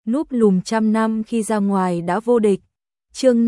núp lùm trăm năm khi ra ngoài đã vô địch. Chương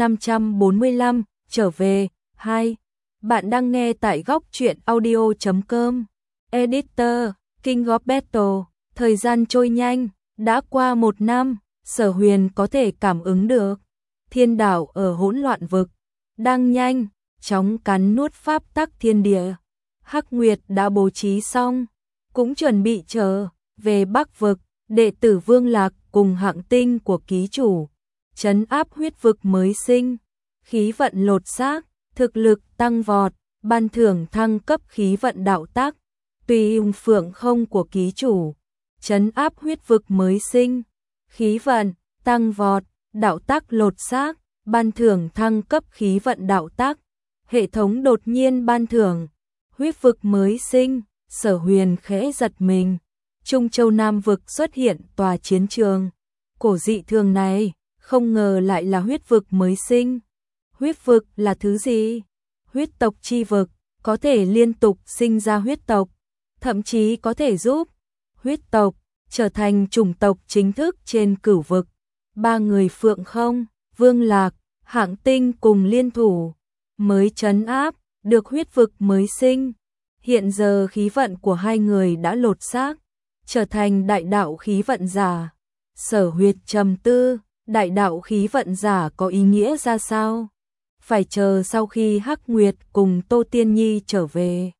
545, trở về, 2. Bạn đang nghe tại góc truyện audio.com. Editor, King of Battle. Thời gian trôi nhanh, đã qua 1 năm, Sở Huyền có thể cảm ứng được. Thiên đảo ở hỗn loạn vực, đang nhanh, chóng cắn nuốt pháp tắc thiên địa. Hắc Nguyệt đã bố trí xong, cũng chuẩn bị trở về Bắc vực, đệ tử Vương Lạc cùng hạng tinh của ký chủ. Trấn áp huyết vực mới sinh, khí vận lột xác, thực lực tăng vọt, ban thưởng thăng cấp khí vận đạo tác. Tùy ung phượng không của ký chủ. Trấn áp huyết vực mới sinh, khí vận tăng vọt, đạo tác lột xác, ban thưởng thăng cấp khí vận đạo tác. Hệ thống đột nhiên ban thưởng, huyết vực mới sinh, Sở Huyền khẽ giật mình. Trung Châu Nam vực xuất hiện tòa chiến trường. Cổ dị thường này, không ngờ lại là huyết vực mới sinh. Huyết vực là thứ gì? Huyết tộc chi vực, có thể liên tục sinh ra huyết tộc, thậm chí có thể giúp huyết tộc trở thành chủng tộc chính thức trên cửu vực. 3 người Phượng Không, Vương Lạc, hạng tinh cùng liên thủ, mới trấn áp được huyết vực mới sinh. Hiện giờ khí vận của 2 người đã lột xác, trở thành đại đạo khí vận giả. Sở Huyệt trầm tư, đại đạo khí vận giả có ý nghĩa ra sao? Phải chờ sau khi Hắc Nguyệt cùng Tô Tiên Nhi trở về.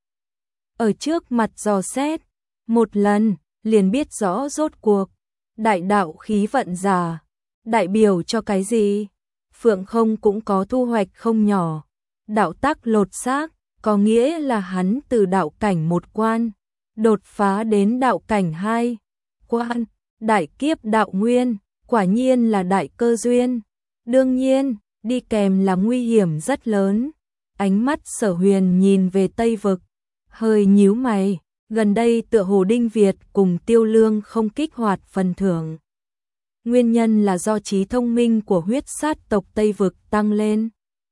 Ở trước mặt dò xét, một lần, liền biết rõ rốt cuộc. Đại đạo khí vận giả, đại biểu cho cái gì? Phượng Không cũng có thu hoạch không nhỏ. Đạo tác lột xác, có nghĩa là hắn từ đạo cảnh 1 quan, đột phá đến đạo cảnh 2 quan, đại kiếp đạo nguyên, quả nhiên là đại cơ duyên. Đương nhiên, đi kèm là nguy hiểm rất lớn. Ánh mắt Sở Huyền nhìn về Tây vực, hơi nhíu mày, gần đây tựa hồ Đinh Việt cùng Tiêu Lương không kích hoạt phần thưởng. Nguyên nhân là do trí thông minh của huyết sát tộc Tây vực tăng lên.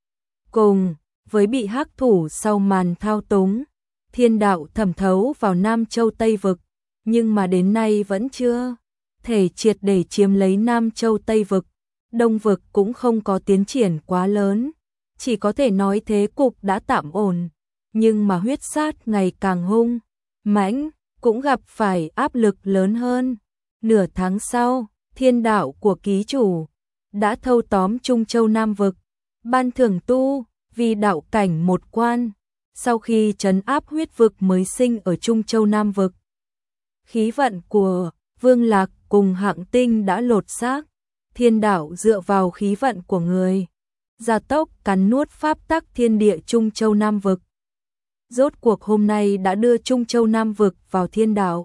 Cùng với bị hắc thủ sau màn thao túng, thiên đạo thẩm thấu vào Nam Châu Tây vực, nhưng mà đến nay vẫn chưa thể triệt để chiếm lấy Nam Châu Tây vực. Đông vực cũng không có tiến triển quá lớn, chỉ có thể nói thế cục đã tạm ổn, nhưng mà huyết sát ngày càng hung mãnh, cũng gặp phải áp lực lớn hơn. Nửa tháng sau, thiên đạo của ký chủ đã thâu tóm Trung Châu Nam vực, ban thưởng tu vì đạo cảnh 1 quan. Sau khi trấn áp huyết vực mới sinh ở Trung Châu Nam vực, khí vận của Vương Lạc cùng hạng tinh đã lột xác. Thiên đạo dựa vào khí vận của người, gia tốc cắn nuốt pháp tắc thiên địa Trung Châu Nam vực. Rốt cuộc hôm nay đã đưa Trung Châu Nam vực vào thiên đạo.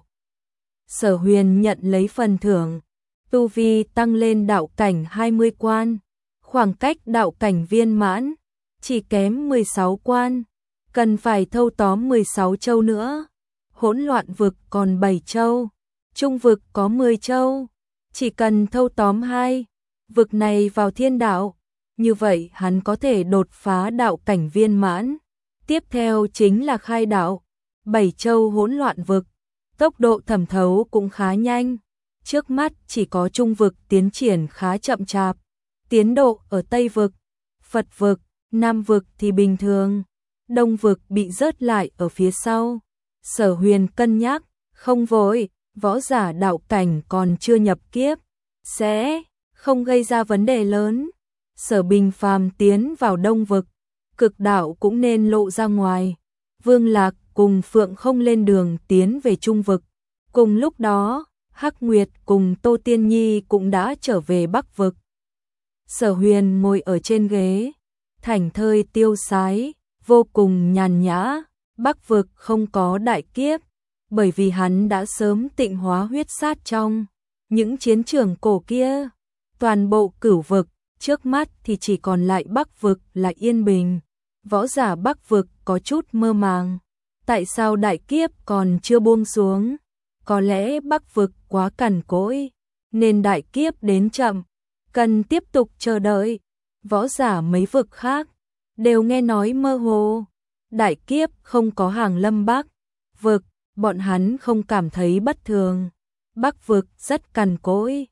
Sở Huyền nhận lấy phần thưởng, tu vi tăng lên đạo cảnh 20 quan, khoảng cách đạo cảnh viên mãn chỉ kém 16 quan, cần phải thâu tóm 16 châu nữa. Hỗn loạn vực còn 7 châu, trung vực có 10 châu, chỉ cần thâu tóm 2 vực này vào thiên đạo, như vậy hắn có thể đột phá đạo cảnh viên mãn. Tiếp theo chính là khai đạo, 7 châu hỗn loạn vực, tốc độ thẩm thấu cũng khá nhanh. Trước mắt chỉ có trung vực tiến triển khá chậm chạp, tiến độ ở Tây vực, Phật vực, Nam vực thì bình thường, Đông vực bị rớt lại ở phía sau. Sở Huyền cân nhắc, không vội, võ giả đạo cảnh còn chưa nhập kiếp, sẽ không gây ra vấn đề lớn. Sở Bình Phàm tiến vào Đông vực, cực đạo cũng nên lộ ra ngoài. Vương Lạc cùng Phượng Không lên đường tiến về Trung vực. Cùng lúc đó, Hắc Nguyệt cùng Tô Tiên Nhi cũng đã trở về Bắc vực. Sở Huyền ngồi ở trên ghế, thảnh thơi tiêu sái, vô cùng nhàn nhã. Bắc vực không có đại kiếp, bởi vì hắn đã sớm tịnh hóa huyết sát trong những chiến trường cổ kia. Toàn bộ cửu vực, trước mắt thì chỉ còn lại Bắc vực là yên bình. Võ giả Bắc vực có chút mơ màng. Tại sao đại kiếp còn chưa buông xuống? Có lẽ Bắc vực quá cằn cỗi, nên đại kiếp đến chậm, cần tiếp tục chờ đợi. Võ giả mấy vực khác đều nghe nói mơ hồ. Đại kiếp không có hàng lâm Bắc vực, bọn hắn không cảm thấy bất thường. Bắc vực rất cằn cỗi,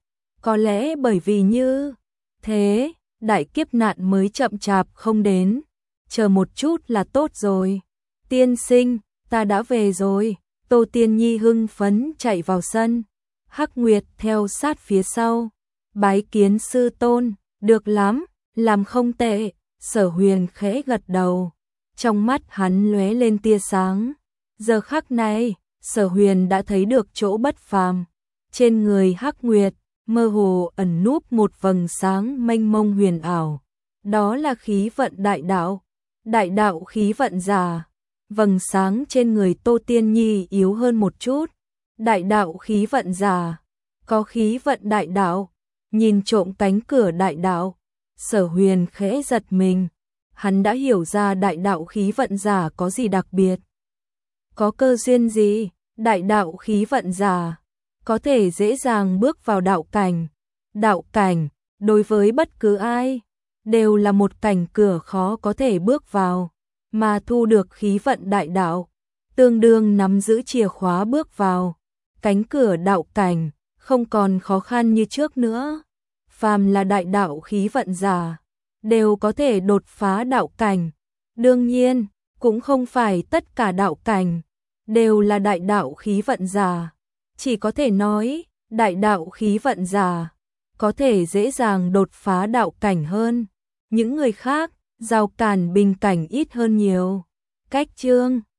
Có lẽ bởi vì như thế, đại kiếp nạn mới chậm chạp không đến. Chờ một chút là tốt rồi. Tiên sinh, ta đã về rồi. Tô Tiên Nhi hưng phấn chạy vào sân. Hắc Nguyệt theo sát phía sau. Bái kiến sư tôn, được lắm, làm không tệ. Sở Huyền khẽ gật đầu. Trong mắt hắn lóe lên tia sáng. Giờ khắc này, Sở Huyền đã thấy được chỗ bất phàm. Trên người Hắc Nguyệt, mơ hồ ẩn núp một vầng sáng mênh mông huyền ảo. Đó là khí vận đại đạo khí vận giả. Vầng sáng trên người Tô Tiên Nhi yếu hơn một chút. Đại đạo khí vận giả, có khí vận đại đạo, nhìn trộm cánh cửa đại đạo. Sở Huyền khẽ giật mình, hắn đã hiểu ra đại đạo khí vận giả có gì đặc biệt. Có cơ duyên gì, đại đạo khí vận giả có thể dễ dàng bước vào đạo cảnh. Đạo cảnh, đối với bất cứ ai, đều là một cảnh cửa khó có thể bước vào, mà thu được khí vận đại đạo, tương đương nắm giữ chìa khóa bước vào. Cánh cửa đạo cảnh, không còn khó khăn như trước nữa. Phàm là đại đạo khí vận giả, đều có thể đột phá đạo cảnh. Đương nhiên, cũng không phải tất cả đạo cảnh đều là đại đạo khí vận giả. Chỉ có thể nói, đại đạo khí vận giả có thể dễ dàng đột phá đạo cảnh hơn. Những người khác, rào cản bình cảnh ít hơn nhiều. Cách chương